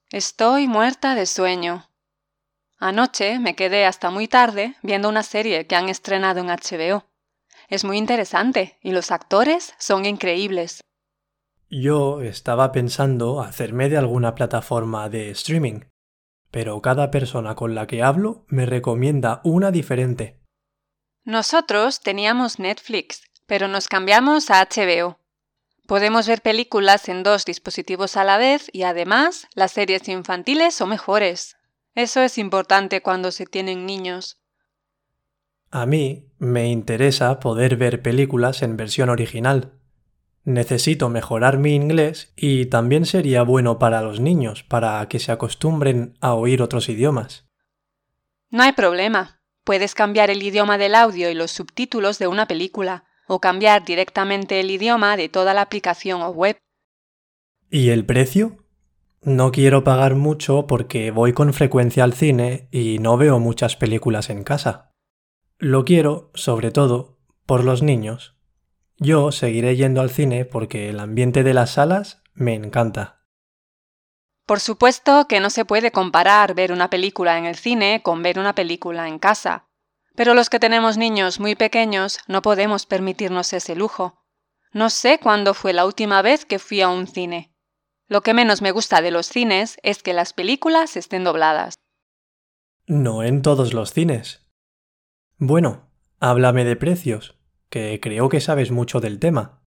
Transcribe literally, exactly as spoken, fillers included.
Estoy muerta de sueño. Anoche me quedé hasta muy tarde viendo una serie que han estrenado en H B O. Es muy interesante y los actores son increíbles. Yo estaba pensando hacerme de alguna plataforma de streaming, pero cada persona con la que hablo me recomienda una diferente. Nosotros teníamos Netflix, pero nos cambiamos a H B O. Podemos ver películas en dos dispositivos a la vez y además las series infantiles son mejores. Eso es importante cuando se tienen niños. A mí me interesa poder ver películas en versión original. Necesito mejorar mi inglés y también sería bueno para los niños, para que se acostumbren a oír otros idiomas. No hay problema. Puedes cambiar el idioma del audio y los subtítulos de una película, o cambiar directamente el idioma de toda la aplicación o web. ¿Y el precio? No quiero pagar mucho porque voy con frecuencia al cine y no veo muchas películas en casa. Lo quiero, sobre todo, por los niños. Yo seguiré yendo al cine porque el ambiente de las salas me encanta. Por supuesto que no se puede comparar ver una película en el cine con ver una película en casa. Pero los que tenemos niños muy pequeños no podemos permitirnos ese lujo. No sé cuándo fue la última vez que fui a un cine. Lo que menos me gusta de los cines es que las películas estén dobladas. No en todos los cines. Bueno, háblame de precios, que creo que sabes mucho del tema.